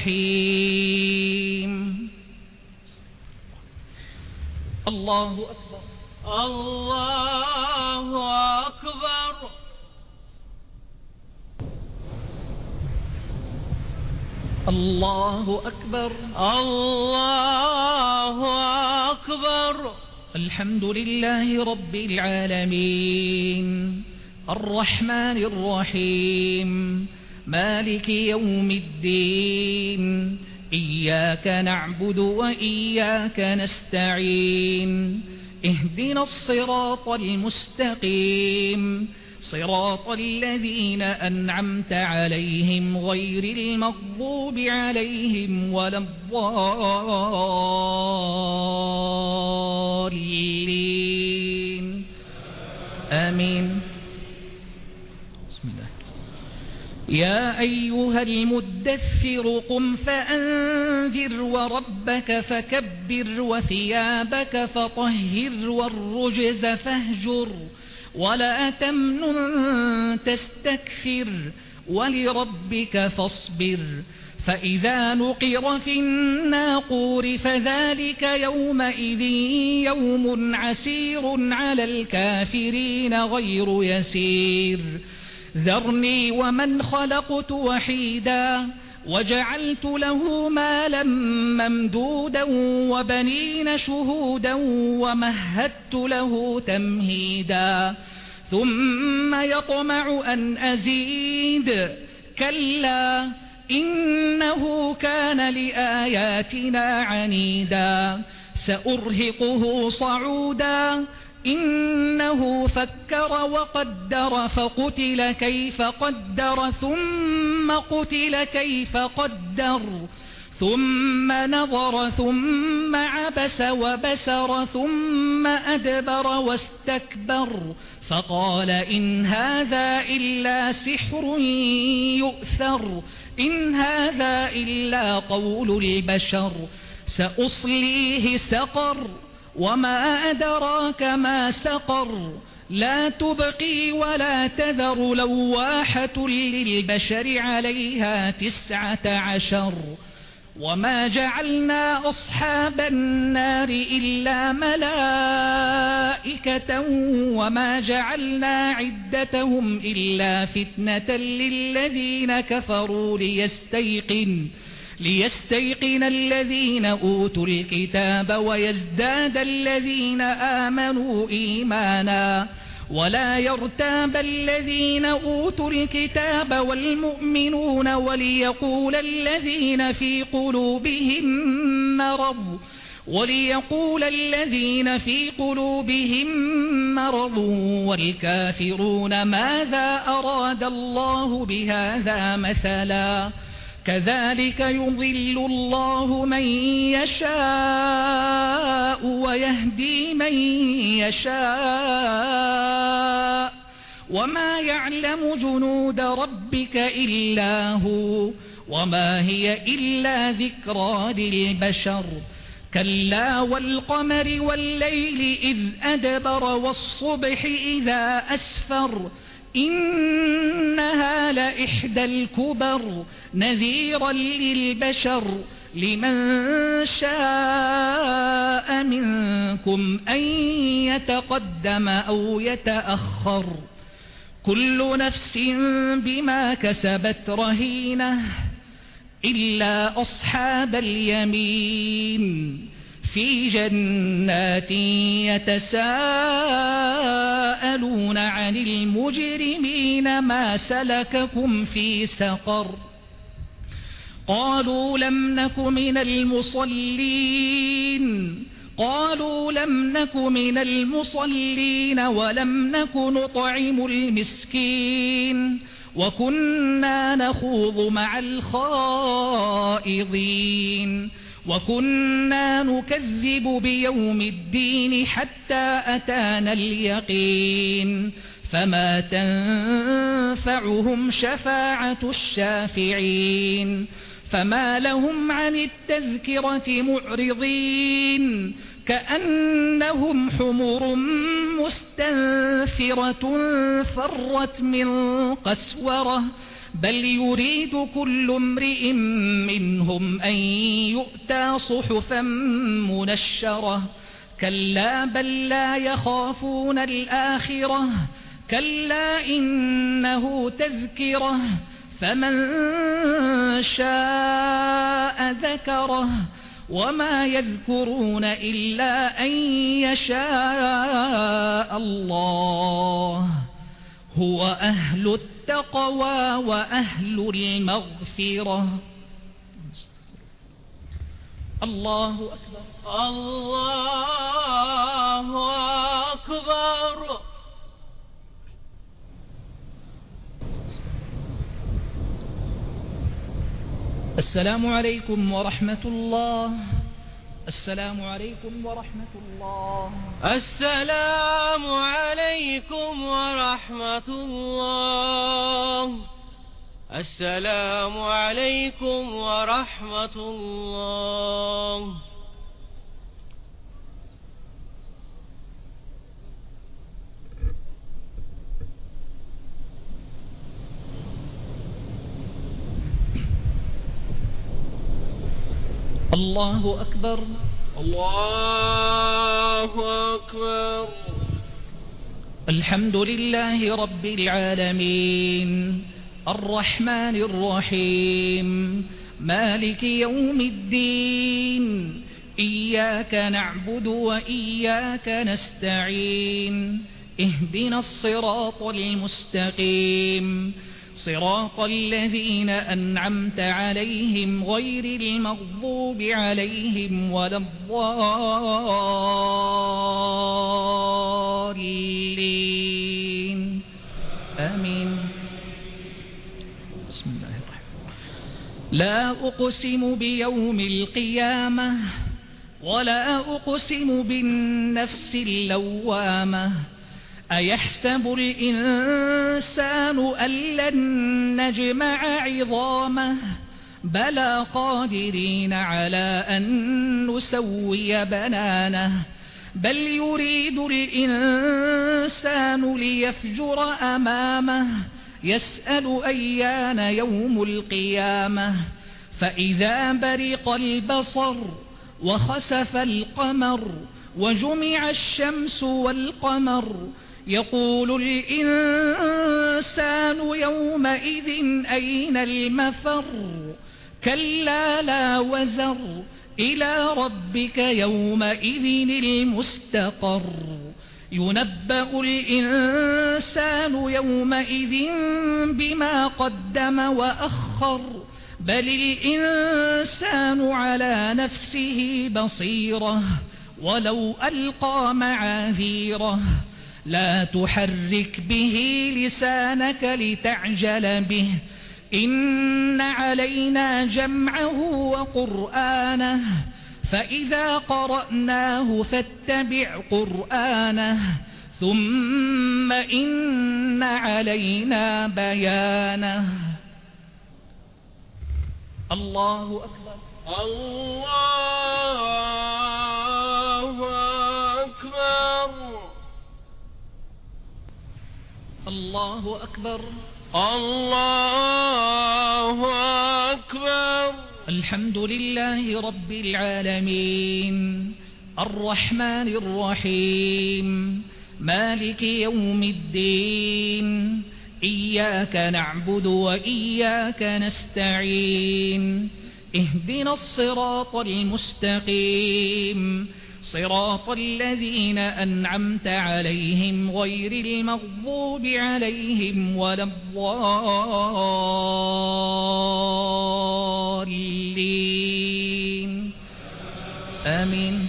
Speaker 3: رحيم. الله أكبر
Speaker 1: الله أكبر.
Speaker 3: الله أكبر
Speaker 1: الله أكبر.
Speaker 3: الحمد لله رب العالمين الرحمن الرحيم مالك يوم الدين إياك نعبد وإياك نستعين اهدنا الصراط المستقيم صراط الذين أنعمت عليهم غير المغضوب عليهم ولا الضالين آمين. بسم الله. يا أيها المدثر قم فأنذر وربك فكبر وثيابك فطهر والرجز فاهجر ولا تمنن تستكثر ولربك فاصبر فإذا نقر في الناقور فذلك يومئذ يوم عسير على الكافرين غير يسير ذرني ومن خلقت وحيدا وجعلت له مالا ممدودا وبنين شهودا ومهدت له تمهيدا ثم يطمع أن أزيد كلا إنه كان لآياتنا عنيدا سأرهقه صعودا إنه فكر وقدر فقتل كيف قدر ثم قتل كيف قدر ثم نظر ثم عبس وبسر ثم أدبر واستكبر فقال إن هذا إلا سحر يؤثر إن هذا إلا قول البشر سأصليه سقر وما أدراك ما سقر لا تبقي ولا تذر لواحة للبشر عليها تسعة عشر وما جعلنا أصحاب النار إلا ملائكة وما جعلنا عدتهم إلا فتنة للذين كفروا ليستيقن ليستيقن الذين أوتوا الكتاب ويزداد الذين آمنوا إيمانا ولا يرتاب الذين أوتوا الكتاب والمؤمنون وليقول الذين في قلوبهم مرض وليقول الذين في قلوبهم مرض والكافرون ماذا أراد الله بهذا مثلا كذلك يضل الله من يشاء ويهدي من يشاء وما يعلم جنود ربك إلا هو وما هي إلا ذكرى للبشر كلا والقمر والليل إذ أدبر والصبح إذا أسفر إنها لإحدى الكبر نذيرا للبشر لمن شاء منكم أن يتقدم أو يتأخر كل نفس بما كسبت رهينة إلا أصحاب اليمين في جنات يتساءلون عن المجرمين ما سلككم في سقر قالوا لم نك من المصلين قالوا لم نك من المصلين ولم نك نطعم المسكين وكنا نخوض مع الخائضين وكنا نكذب بيوم الدين حتى أتانا اليقين فما تنفعهم شفاعة الشافعين فما لهم عن التذكرة معرضين كأنهم حمر مستنفرة فرت من قسورة بل يريد كل امرئ منهم أن يؤتى صحفا منشرة كلا بل لا يخافون الآخرة كلا إنه تذكرة فمن شاء ذكره وما يذكرون إلا أن يشاء الله هو أهل التقوى وأهل المغفرة. الله أكبر
Speaker 1: الله أكبر.
Speaker 3: السلام عليكم ورحمة الله. السلام عليكم ورحمة الله.
Speaker 1: السلام عليكم ورحمة الله. السلام عليكم ورحمة الله.
Speaker 3: الله أكبر.
Speaker 1: الله أكبر.
Speaker 3: الحمد لله رب العالمين الرحمن الرحيم مالك يوم الدين إياك نعبد وإياك نستعين اهدنا الصراط المستقيم صراط الذين أنعمت عليهم غير المغضوب عليهم ولا الضالين آمين. بسم الله الرحمن الرحيم. لا أقسم بيوم القيامة ولا أقسم بالنفس اللوامة أيحسب الإنسان أن لن نجمع عظامه بلى قادرين على أن نسوي بنانه بل يريد الإنسان ليفجر أمامه يسأل أيان يوم القيامة فإذا برق البصر وخسف القمر وجمع الشمس والقمر يقول الإنسان يومئذ أين المفر كلا لا وزر إلى ربك يومئذ المستقر ينبأ الإنسان يومئذ بما قدم وأخر بل الإنسان على نفسه بصيرة ولو ألقى معاذيره لا تحرك به لسانك لتعجل به إن علينا جمعه وقرآنه فإذا قرأناه فاتبع قرآنه ثم إن علينا بيانه. الله أكبر.
Speaker 1: الله أكبر.
Speaker 3: الله أكبر.
Speaker 1: الله أكبر.
Speaker 3: الحمد لله رب العالمين الرحمن الرحيم مالك يوم الدين إياك نعبد وإياك نستعين اهدنا الصراط المستقيم صراط الذين أنعمت عليهم غير المغضوب عليهم ولا الضالين آمين.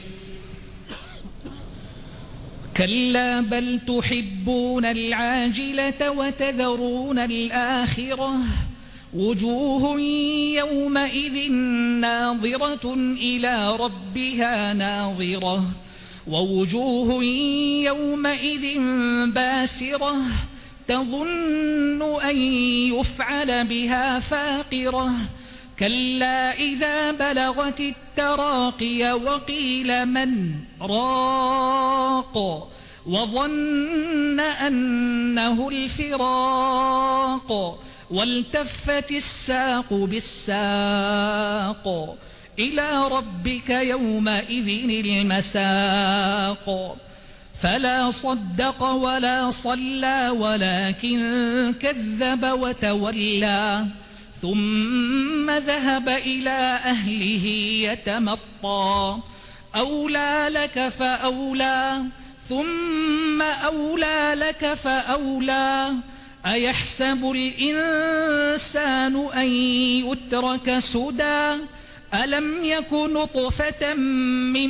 Speaker 3: كلا بل تحبون العاجلة وتذرون الآخرة وجوه يومئذ ناظرة إلى ربها ناظرة ووجوه يومئذ باسرة تظن أن يفعل بها فاقرة كلا إذا بلغت التراقي وقيل من راق وظن أنه الفراق والتفت الساق بالساق إلى ربك يومئذ المساق فلا صدق ولا صلى ولكن كذب وتولى ثم ذهب إلى أهله يتمطى أولى لك فأولى ثم أولى لك فأولى أيحسب الإنسان أن يترك سدى ألم يكن نطفة من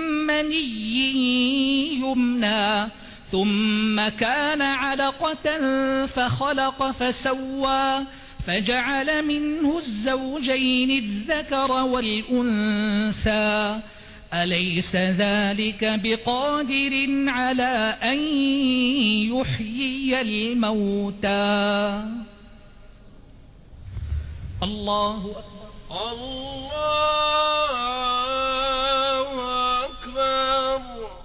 Speaker 3: مني يمنى ثم كان علقة فخلق فسوى فجعل منه الزوجين الذكر والأنثى أليس ذلك بقادر على أن يحيي الموتى. الله أكبر.
Speaker 1: الله أكبر.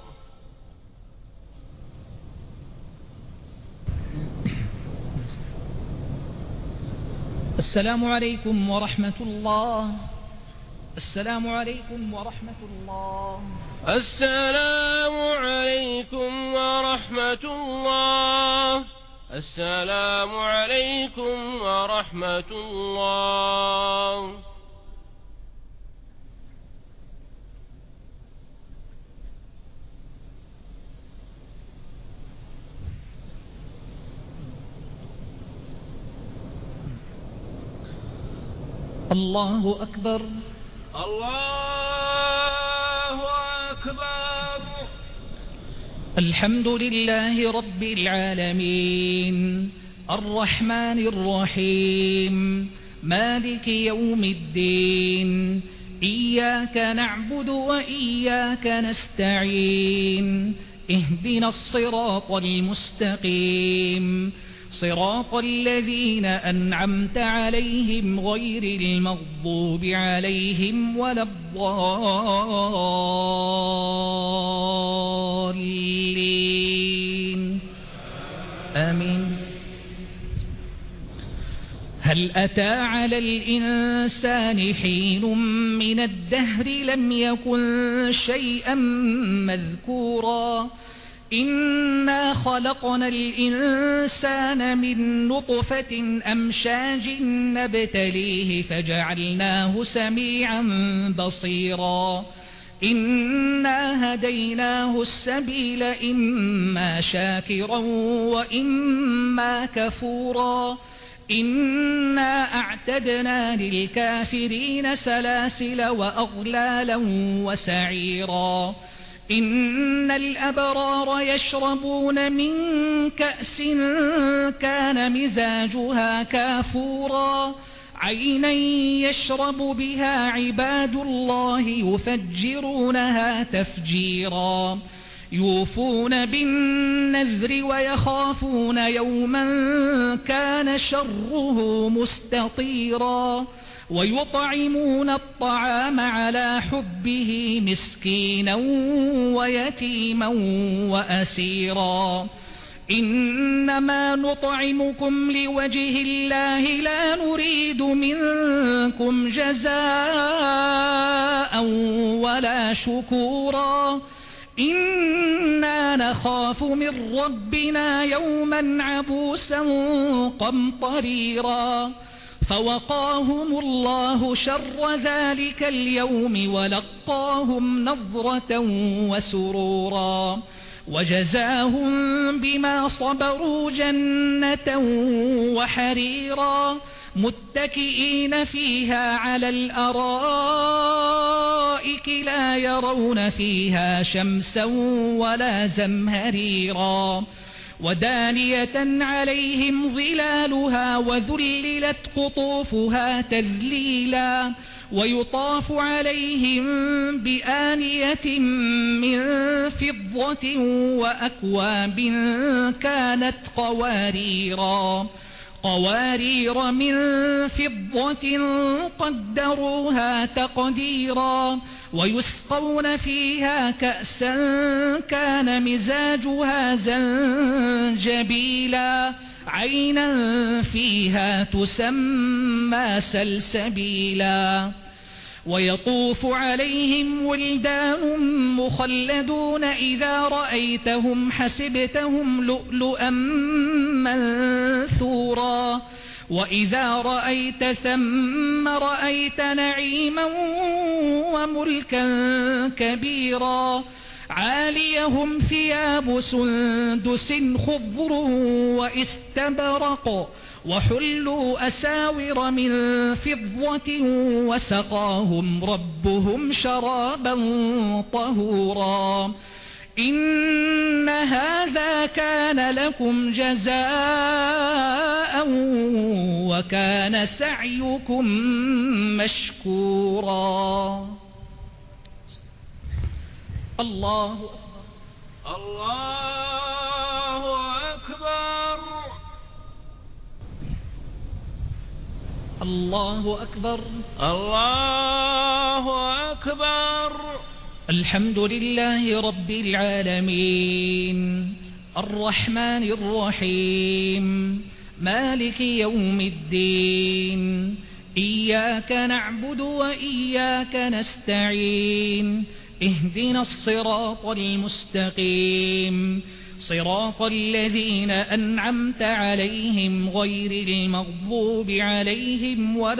Speaker 3: السلام عليكم ورحمة الله. السلام عليكم ورحمة الله.
Speaker 1: السلام عليكم ورحمة الله. السلام عليكم ورحمة الله.
Speaker 3: الله أكبر.
Speaker 1: الله أكبر.
Speaker 3: الحمد لله رب العالمين الرحمن الرحيم مالك يوم الدين إياك نعبد وإياك نستعين اهدنا الصراط المستقيم صراط الذين أنعمت عليهم غير المغضوب عليهم ولا الضالين آمين. هل أتى على الإنسان حين من الدهر لم يكن شيئا مذكورا إنا خلقنا الإنسان من نطفة أمشاج نبتليه فجعلناه سميعا بصيرا إنا هديناه السبيل إما شاكرا وإما كفورا إنا أعتدنا للكافرين سلاسل وأغلالا وسعيرا إن الأبرار يشربون من كأس كان مزاجها كافورا عينا يشرب بها عباد الله يفجرونها تفجيرا يوفون بالنذر ويخافون يوما كان شره مستطيرا ويطعمون الطعام على حبه مسكينا ويتيما وأسيرا إنما نطعمكم لوجه الله لا نريد منكم جزاء ولا شكورا إنا نخاف من ربنا يوما عبوسا قمطريرا فوقاهم الله شر ذلك اليوم ولقاهم نضرة وسرورا وجزاهم بما صبروا جنة وحريرا متكئين فيها على الأرائك لا يرون فيها شمسا ولا زمهريرا ودانية عليهم ظلالها وذللت قطوفها تذليلا ويطاف عليهم بآنية من فضة وأكواب كانت قواريرا قوارير من فضة قدروها تقديرا ويسقون فيها كأسا كان مزاجها زنجبيلا عينا فيها تسمى سلسبيلا ويطوف عليهم ولدان مخلدون إذا رأيتهم حسبتهم لؤلؤا منثورا وإذا رأيت ثم رأيت نعيما وملكا كبيرا عاليهم ثياب سندس خضر واستبرق وحلوا أساور من فضة وسقاهم ربهم شرابا طهورا إن هذا كان لكم جزاء وكان سعيكم مشكورا. الله
Speaker 1: الله أكبر
Speaker 3: الله أكبر
Speaker 1: الله أكبر.
Speaker 3: الحمد لله رب العالمين الرحمن الرحيم مالك يوم الدين إياك نعبد وإياك نستعين اهدنا الصراط المستقيم صراط الذين أنعمت عليهم غير المغضوب عليهم ولا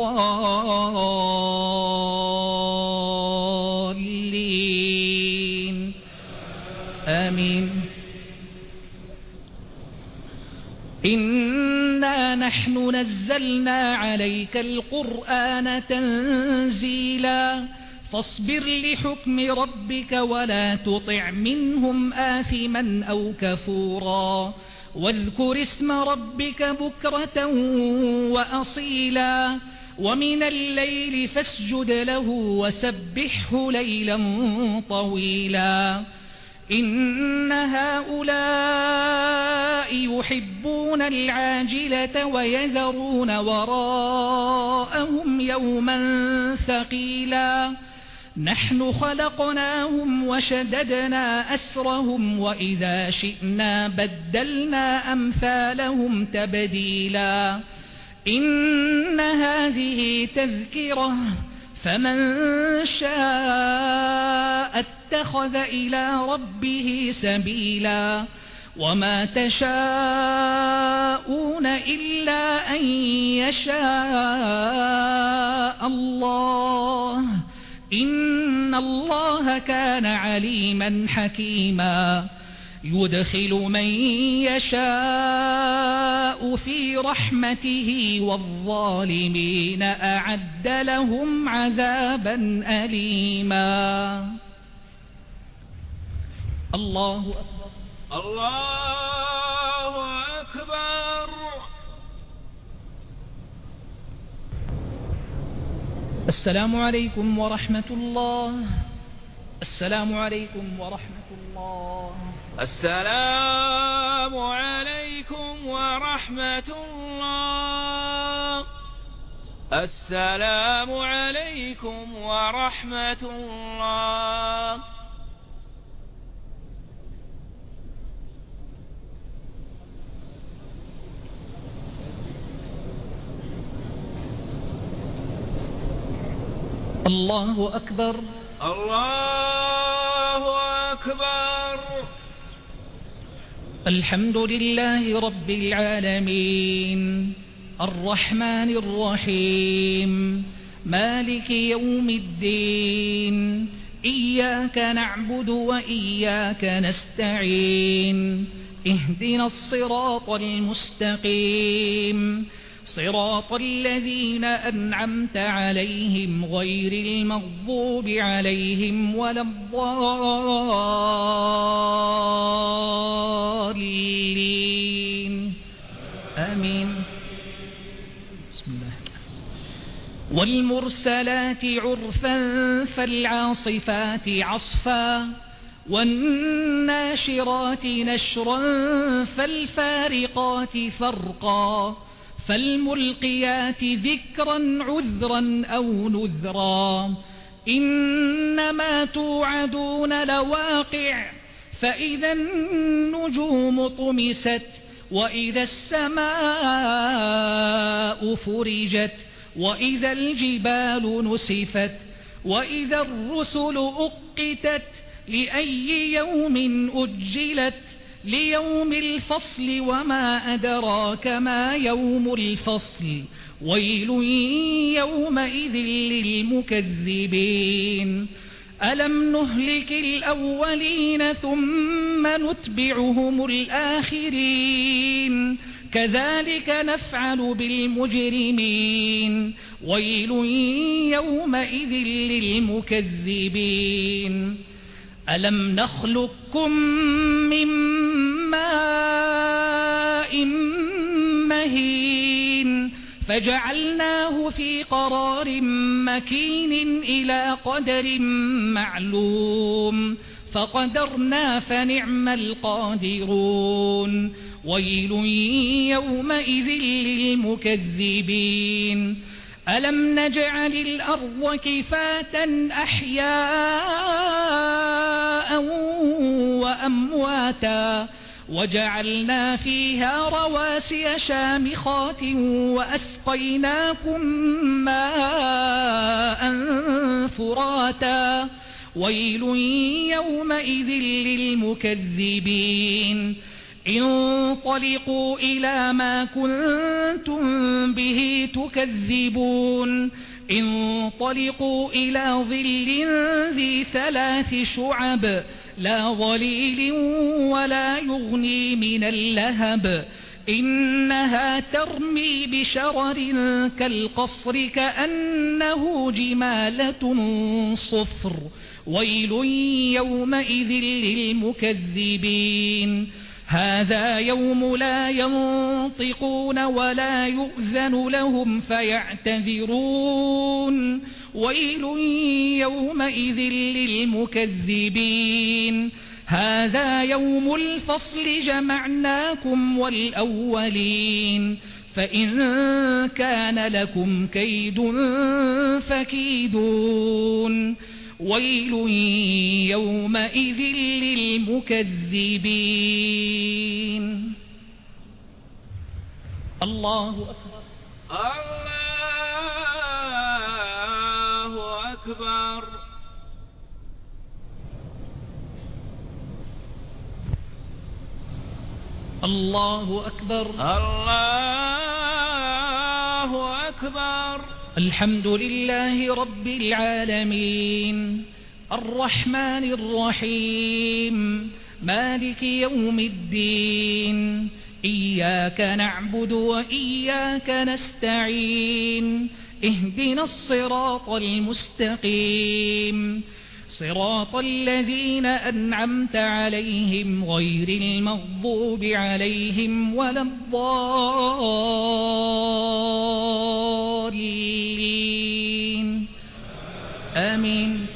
Speaker 3: الضالين آمين. إنا نحن نزلنا عليك القرآن تنزيلا فاصبر لحكم ربك ولا تطع منهم آثما أو كفورا واذكر اسم ربك بكرة وأصيلا ومن الليل فاسجد له وسبحه ليلا طويلا. إن هؤلاء يحبون العاجلة ويذرون وراءهم يوما ثقيلا نحن خلقناهم وشددنا أسرهم وإذا شئنا بدلنا أمثالهم تبديلا. إن هذه تذكرة فمن شاء اتخذ إلى ربه سبيلا وما تشاءون إلا أن يشاء الله إن الله كان عليما حكيما. يدخل من يشاء في رحمته والظالمين أعد لهم عذابا أليما. الله أكبر.
Speaker 1: الله أكبر.
Speaker 3: السلام عليكم ورحمة الله. السلام عليكم ورحمة الله.
Speaker 1: السلام عليكم ورحمة الله. السلام عليكم ورحمة الله.
Speaker 3: الله أكبر.
Speaker 1: الله أكبر.
Speaker 3: الحمد لله رب العالمين الرحمن الرحيم مالك يوم الدين إياك نعبد وإياك نستعين اهدنا الصراط المستقيم صراط الذين أنعمت عليهم غير المغضوب عليهم ولا الضالين آمين. بسم الله. والمرسلات عرفا فالعاصفات عصفا والناشرات نشرا فالفارقات فرقا فالملقيات ذكرا عذرا أو نذرا إنما توعدون لواقع فإذا النجوم طمست وإذا السماء فرجت وإذا الجبال نسفت وإذا الرسل أقتت لأي يوم أجلت ليوم الفصل وما أدراك ما يوم الفصل ويل يومئذ للمكذبين ألم نهلك الأولين ثم نتبعهم الآخرين كذلك نفعل بالمجرمين ويل يومئذ للمكذبين ألم نخلقكم من ماء مهين فجعلناه في قرار مكين إلى قدر معلوم فقدرنا فنعم القادرون ويل يومئذ للمكذبين ألم نجعل الأرض كفاة أحياء وأمواتا وجعلنا فيها رواسي شامخات وأسقيناكم ماء فراتا ويل يومئذ للمكذبين انطلقوا إلى ما كنتم به تكذبون انطلقوا إلى ظل ذي ثلاث شعب لا ظليل ولا يغني من اللهب إنها ترمي بشرر كالقصر كأنه جمالة صفر ويل يومئذ للمكذبين هذا يوم لا ينطقون ولا يؤذن لهم فيعتذرون ويل يومئذ للمكذبين هذا يوم الفصل جمعناكم والأولين فإن كان لكم كيد فكيدون ويل يومئذ للمكذبين. الله أكبر.
Speaker 1: الله أكبر.
Speaker 3: الله أكبر.
Speaker 1: الله أكبر.
Speaker 3: الحمد لله رب العالمين الرحمن الرحيم مالك يوم الدين إياك نعبد وإياك نستعين اهدنا الصراط المستقيم صراط الذين أنعمت عليهم غير المغضوب عليهم ولا الضالين آمين.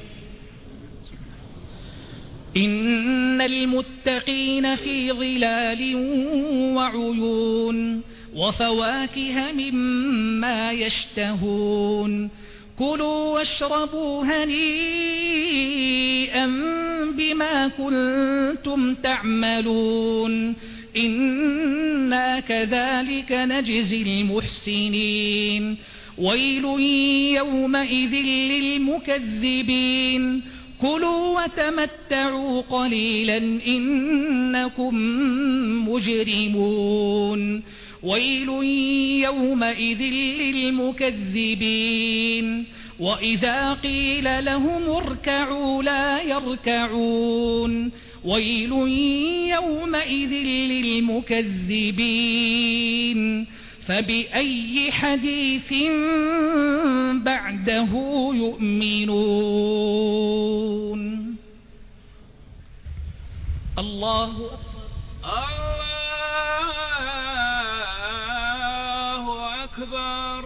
Speaker 3: إن المتقين في ظلال وعيون وفواكه مما يشتهون كلوا واشربوا هنيئا بما كنتم تعملون إنا كذلك نجزي المحسنين ويل يومئذ للمكذبين كلوا وتمتعوا قليلا إنكم مجرمون ويل يومئذ للمكذبين وإذا قيل لهم اركعوا لا يركعون ويل يومئذ للمكذبين فبأي حديث بعده يؤمنون. الله
Speaker 1: الله أكبر.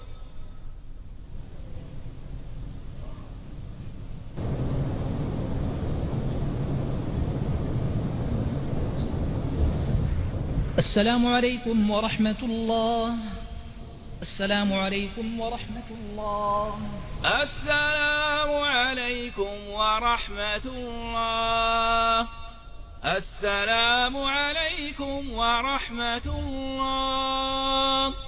Speaker 3: السلام عليكم ورحمة الله. السلام عليكم ورحمة الله.
Speaker 1: السلام عليكم ورحمة الله. السلام عليكم ورحمة الله.